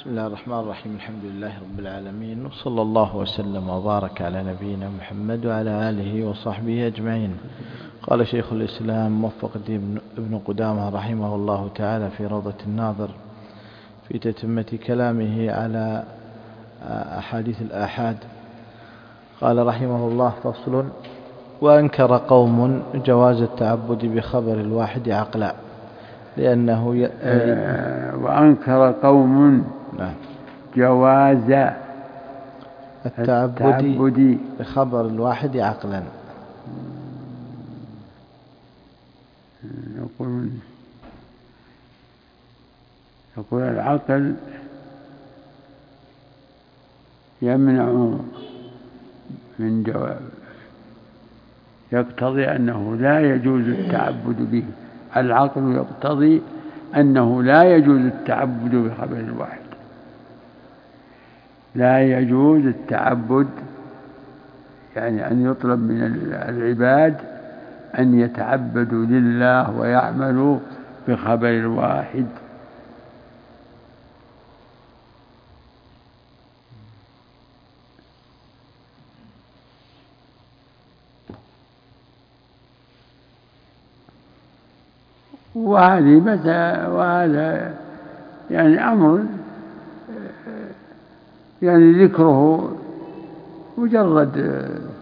بسم الله الرحمن الرحيم. الحمد لله رب العالمين، وصلى الله وسلم وبارك على نبينا محمد وعلى آله وصحبه أجمعين. قال شيخ الإسلام موفق الدين ابن قدامة رحمه الله تعالى في روضة الناظر في تتمة كلامه على أحاديث الآحاد، قال رحمه الله: فصل: وأنكر قوم جواز التعبد بخبر الواحد عقلا، لأنه وأنكر قوم جواز التعبد بخبر الواحد عقلا. يقول العقل يمنع من جواب، يقتضي أنه لا يجوز التعبد به. العقل يقتضي أنه لا يجوز التعبد بخبر الواحد، لا يجوز التعبد، يعني أن يطلب من العباد أن يتعبدوا لله ويعملوا بخبر الواحد. وهذا يعني أمر يعني ذكره مجرد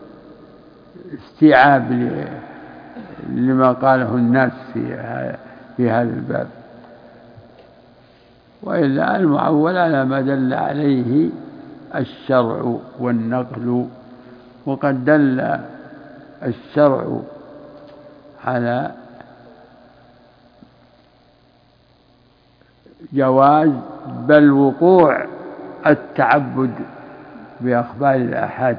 استيعاب لما قاله الناس في هذا الباب، وإلا المعول على ما دل عليه الشرع والنقل. وقد دل الشرع على جواز بل وقوع التعبد بأخبار الآحاد،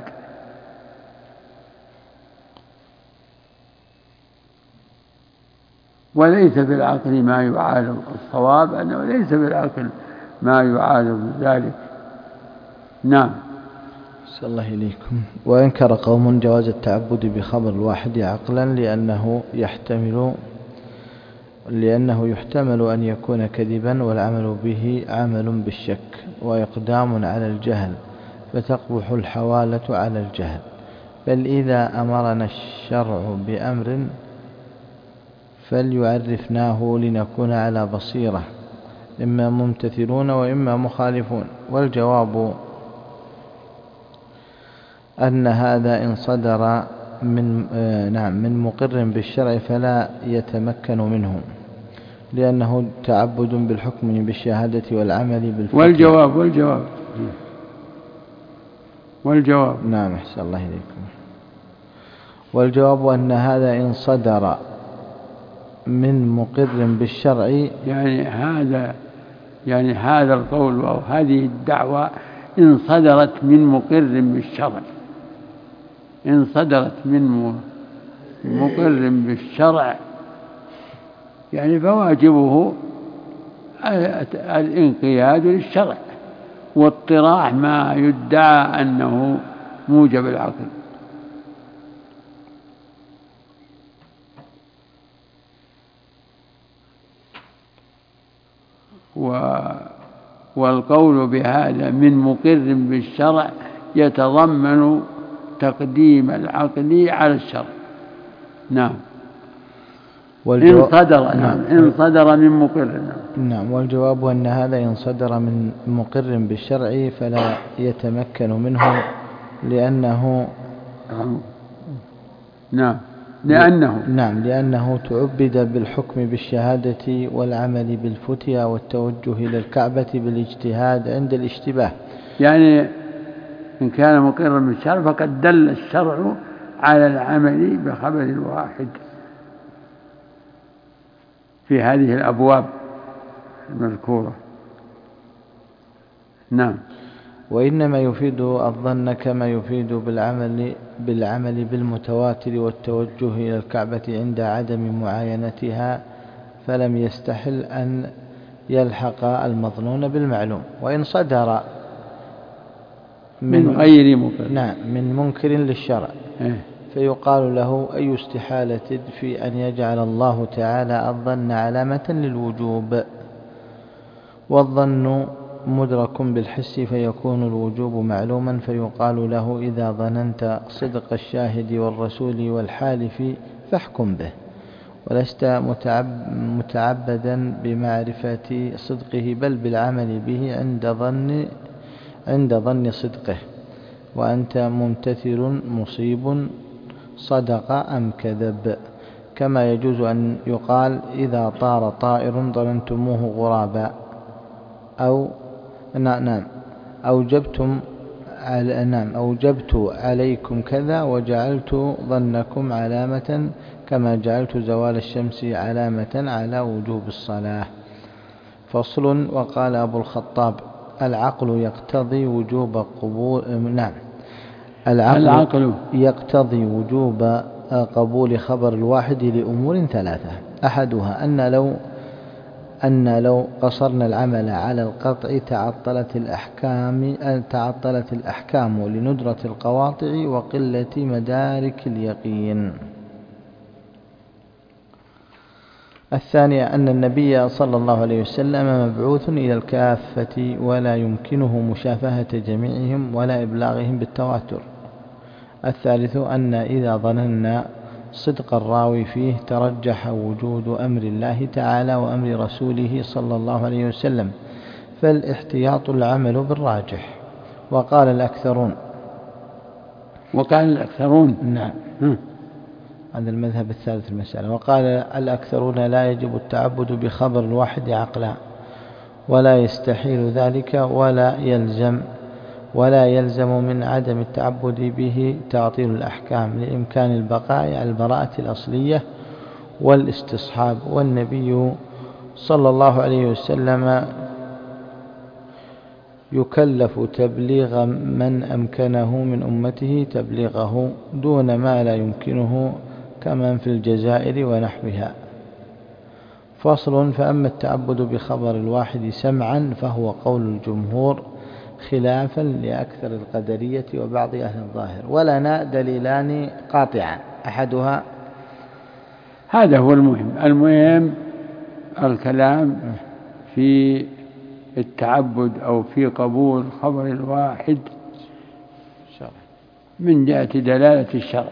وليس في العقل ما يعارض. الصواب أنه ليس في العقل ما يعارض ذلك. نعم. صلى الله إليكم. وأنكر قوم جواز التعبد بخبر الواحد عقلا، لأنه يحتمل أن يكون كذبا، والعمل به عمل بالشك وإقدام على الجهل، فتقبح الحوالة على الجهل. بل إذا أمرنا الشرع بأمر فليعرفناه لنكون على بصيرة، إما ممتثلون وإما مخالفون. والجواب أن هذا إن صدر من مقر بالشرع فلا يتمكن منه، لأنه تعبد بالحكم بالشهادة والعمل بالفتوى. والجواب نعم، أحسن الله إليكم. والجواب أن هذا إن صدر من مقر بالشرع، يعني هذا القول أو هذه الدعوة إن صدرت من مقر بالشرع، إن صدرت من مقر بالشرع يعني فواجبه الانقياد للشرع واطراح ما يدعى أنه موجب العقل. والقول بهذا من مقر بالشرع يتضمن تقديم العقل على الشرع. نعم. إن صدر من مقر. نعم. والجواب أن هذا إن صدر من مقر بالشرع فلا يتمكن منه، لأنه تعبد بالحكم بالشهادة والعمل بالفتيا والتوجه إلى الكعبة بالاجتهاد عند الاشتباه. يعني إن كان مقرا بالشرع فقد دل الشرع على العمل بخبر الواحد في هذه الأبواب المذكورة. نعم. وإنما يفيد الظن كما يفيد بالعمل بالمتواتر والتوجه إلى الكعبة عند عدم معاينتها، فلم يستحل أن يلحق المظنون بالمعلوم. وإن صدر من غير مقر، من منكر للشرع، فيقال له: أي استحالة في أن يجعل الله تعالى الظن علامة للوجوب؟ والظن مدرك بالحس فيكون الوجوب معلوما، فيقال له إذا ظننت صدق الشاهد والرسول والحالف فاحكم به، ولست متعبدا بمعرفة صدقه، بل بالعمل به عند ظن صدقه، وأنت ممتثل مصيب صدق أم كذب. كما يجوز أن يقال إذا طار طائر ظننتموه غرابا، أو أوجبت عليكم كذا وجعلت ظنكم علامة، كما جعلت زوال الشمس علامة على وجوب الصلاة. فصل. وقال أبو الخطاب: العقل يقتضي وجوب العقل يقتضي وجوب قبول خبر الواحد لأمور ثلاثة: أحدها أن لو قصرنا العمل على القطع تعطلت الأحكام لندرة القواطع وقلة مدارك اليقين. الثانية أن النبي صلى الله عليه وسلم مبعوث إلى الكافة، ولا يمكنه مشافهة جميعهم ولا إبلاغهم بالتواتر. الثالث أن إذا ظننا صدق الراوي فيه ترجح وجود أمر الله تعالى وأمر رسوله صلى الله عليه وسلم، فالاحتياط العمل بالراجح. وقال الأكثرون نعم، هذا المذهب الثالث المسألة. وقال الأكثرون: لا يجب التعبد بخبر الواحد عقلا، ولا يستحيل ذلك، ولا يلزم من عدم التعبد به تعطيل الأحكام، لإمكان البقاء على البراءة الأصلية والاستصحاب. والنبي صلى الله عليه وسلم يكلف تبليغ من أمكنه من أمته تبليغه دون ما لا يمكنه، كمن في الجزائر ونحوها. فصل. فأما التعبد بخبر الواحد سمعا فهو قول الجمهور، خلافا لأكثر القدرية وبعض أهل الظاهر. ولنا دليلان قاطعان: أحدها هذا هو المهم الكلام في التعبد أو في قبول خبر الواحد من جهة دلالة الشرع.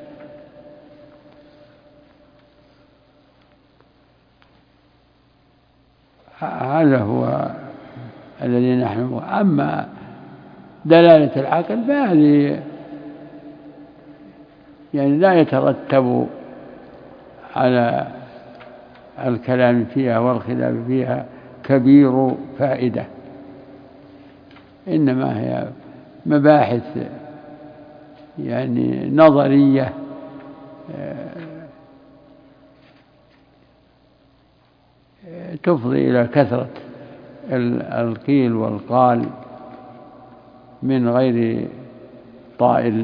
هذا هو الذي نحن. أما دلالة العقل فهذه يعني لا يترتب على الكلام فيها والخلاف فيها كبير فائدة، إنما هي مباحث يعني نظرية تفضي إلى كثرة القيل والقال من غير طائل.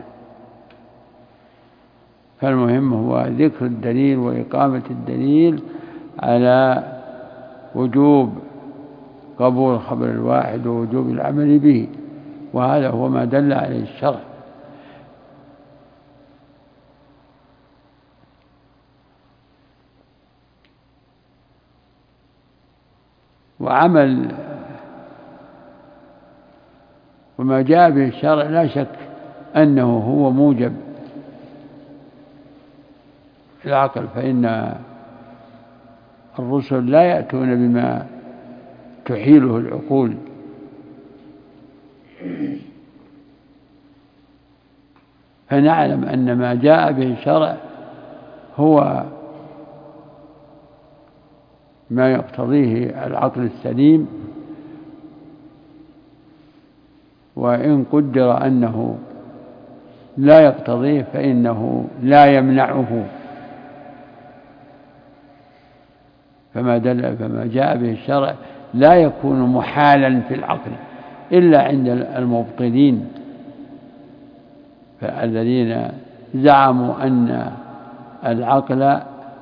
فالمهم هو ذكر الدليل وإقامة الدليل على وجوب قبول خبر الواحد ووجوب العمل به، وهذا هو ما دل عليه الشرع. وعمل وما جاء به الشرع لا شك أنه هو موجب العقل، فإن الرسل لا يأتون بما تحيله العقول، فنعلم أن ما جاء به الشرع هو ما يقتضيه العقل السليم، وإن قدر أنه لا يقتضيه فإنه لا يمنعه. فما جاء به الشرع لا يكون محالا في العقل إلا عند المبطلين، فالذين زعموا أن العقل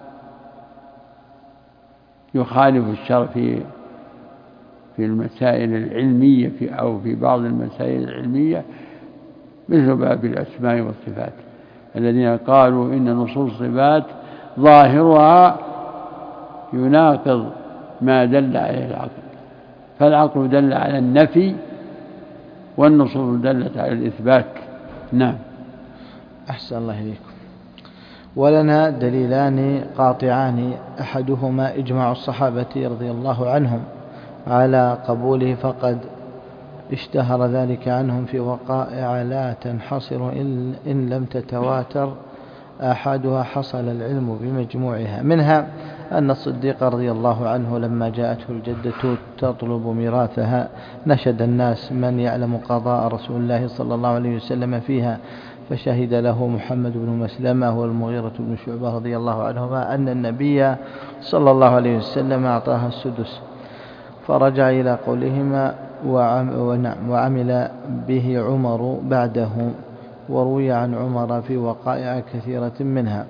يخالف الشرع في المسائل العلمية أو في بعض المسائل العلمية مثل باب الأسماء والصفات، الذين قالوا إن نصوص الصفات ظاهرها يناقض ما دل عليه العقل، فالعقل دل على النفي والنصوص دلت على الإثبات. نعم. أحسن الله إليكم. ولنا دليلان قاطعان، أحدهما إجماع الصحابة رضي الله عنهم على قبوله، فقد اشتهر ذلك عنهم في وقائع لا تنحصر إن لم تتواتر أحدها حصل العلم بمجموعها. منها أن الصديق رضي الله عنه لما جاءته الجدة تطلب ميراثها نشد الناس من يعلم قضاء رسول الله صلى الله عليه وسلم فيها، فشهد له محمد بن مسلمة والمغيرة بن شعبة رضي الله عنهما أن النبي صلى الله عليه وسلم أعطاها السدس، فرجع إلى قولهما وعمل به عمر بعده. وروي عن عمر في وقائع كثيرة منها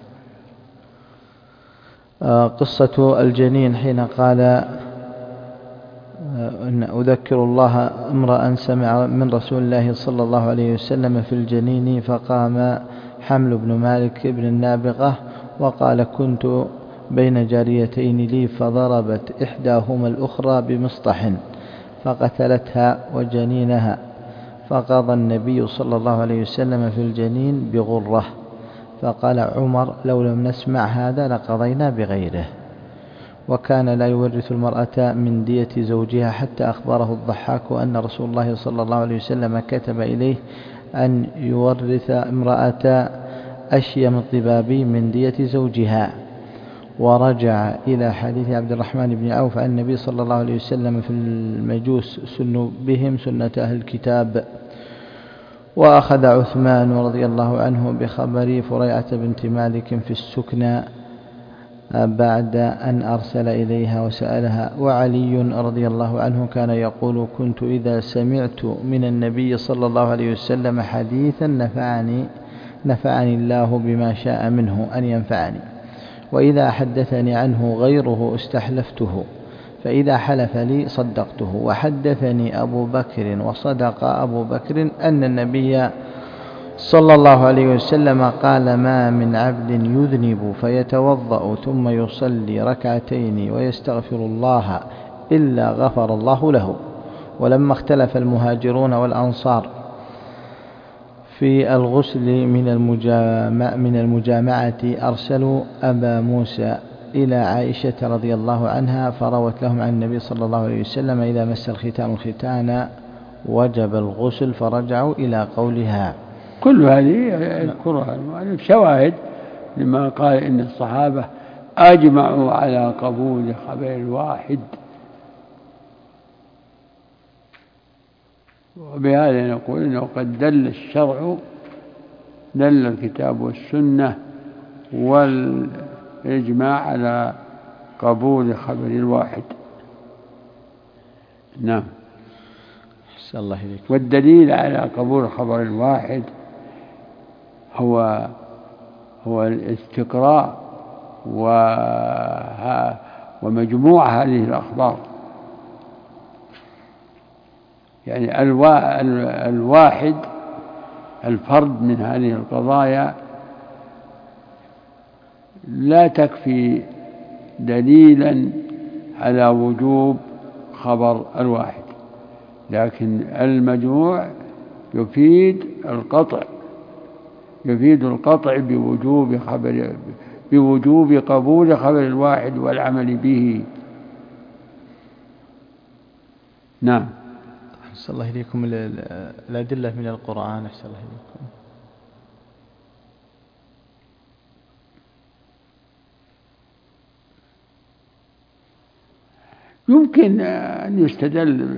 قصة الجنين حين قال إن أذكر الله امرأ سمع من رسول الله صلى الله عليه وسلم في الجنين، فقام حمل بن مالك بن النابغة وقال كنت بين جاريتين لي فضربت إحداهما الأخرى بمسطح فقتلتها وجنينها، فقضى النبي صلى الله عليه وسلم في الجنين بغرة. فقال عمر لو لم نسمع هذا لقضينا بغيره. وكان لا يورث المرأة من دية زوجها حتى أخبره الضحاك أن رسول الله صلى الله عليه وسلم كتب إليه أن يورث امرأة أشيم الضبابي من دية زوجها. ورجع إلى حديث عبد الرحمن بن عوف عن النبي صلى الله عليه وسلم في المجوس سن بهم سنة أهل الكتاب. وأخذ عثمان رضي الله عنه بخبر فريعة بنت مالك في السكنى بعد أن أرسل إليها وسألها. وعلي رضي الله عنه كان يقول كنت إذا سمعت من النبي صلى الله عليه وسلم حديثا نفعني الله بما شاء منه أن ينفعني، وإذا حدثني عنه غيره استحلفته، فإذا حلف لي صدقته. وحدثني أبو بكر وصدق أبو بكر أن النبي صلى الله عليه وسلم قال ما من عبد يذنب فيتوضأ ثم يصلي ركعتين ويستغفر الله إلا غفر الله له. ولما اختلف المهاجرون والأنصار في الغسل من المجامعة أرسلوا أبا موسى إلى عائشة رضي الله عنها فروت لهم عن النبي صلى الله عليه وسلم إذا مس الختان الختان وجب الغسل، فرجعوا إلى قولها. كل هذه يذكرها المؤلف شواهد لما قال إن الصحابة أجمعوا على قبول خبر الواحد. وبهذا نقول إنه قد دل الشرع، دل الكتاب والسنة والإجماع على قبول خبر الواحد. نعم. أحسن الله إليك. والدليل على قبول خبر الواحد هو الاستقراء ومجموع هذه الأخبار. يعني الواحد الفرد من هذه القضايا لا تكفي دليلا على وجوب خبر الواحد، لكن المجموع يفيد القطع بوجوب قبول خبر الواحد والعمل به. نعم. أحسن الله إليكم. الأدلة من القرآن. أحسن الله إليكم. يمكن أن يستدل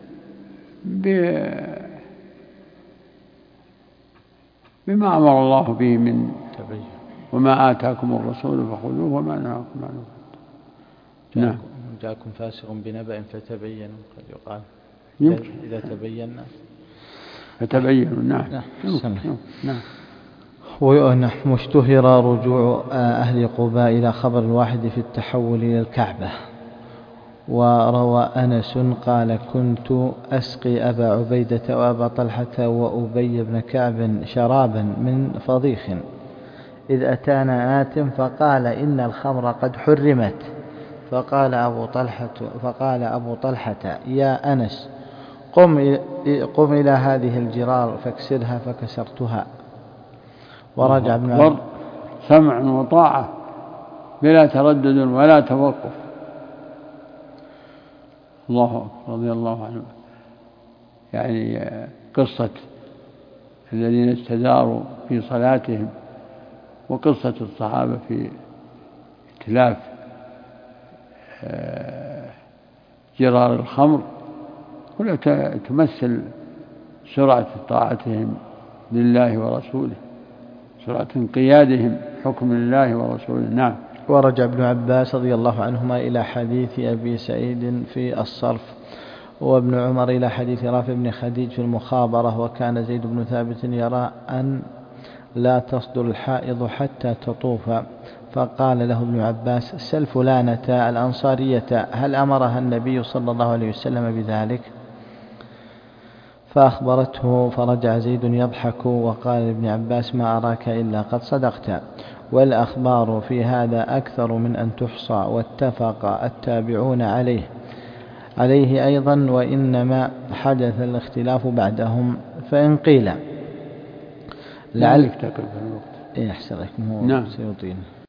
بما أمر الله به من تبين وما آتاكم الرسول فخذوه وما نهاكم عنه. نعم. جاءكم فاسق بنبأ فتبينوا، قد يقال إذا تبينا فتبينوا. نعم. نعم. واشتهر رجوع أهل قباء إلى خبر الواحد في التحول إلى الكعبة. وروى أنس قال كنت أسقي أبا عبيدة وأبا طلحة وأبي بن كعب شرابا من فضيخ إذ أتانا آت فقال إن الخمر قد حرمت، فقال أبو طلحة يا أنس قم إلى هذه الجرار فاكسرها، فكسرتها. ورجع ابن عباس سمع وطاعة بلا تردد ولا توقف. الله أكبر، رضي الله عنه. يعني قصة الذين استداروا في صلاتهم، وقصة الصحابة في اتلاف جرار الخمر كلها تمثل سرعة طاعتهم لله ورسوله، سرعة انقيادهم حكم الله ورسوله. نعم. ورجع ابن عباس رضي الله عنهما إلى حديث أبي سعيد في الصرف، وابن عمر إلى حديث رافع بن خديج في المخابرة. وكان زيد بن ثابت يرى أن لا تصدر الحائض حتى تطوف، فقال له ابن عباس سل فلانة الأنصارية هل أمرها النبي صلى الله عليه وسلم بذلك؟ فأخبرته، فرجع زيد يضحك وقال لابن عباس ما أراك إلا قد صدقت، والأخبار في هذا أكثر من أن تحصى، واتفق التابعون عليه أيضا، وإنما حدث الاختلاف بعدهم. فإن قيل لعلك تقل في الوقت يحسن لكم هو سيطين.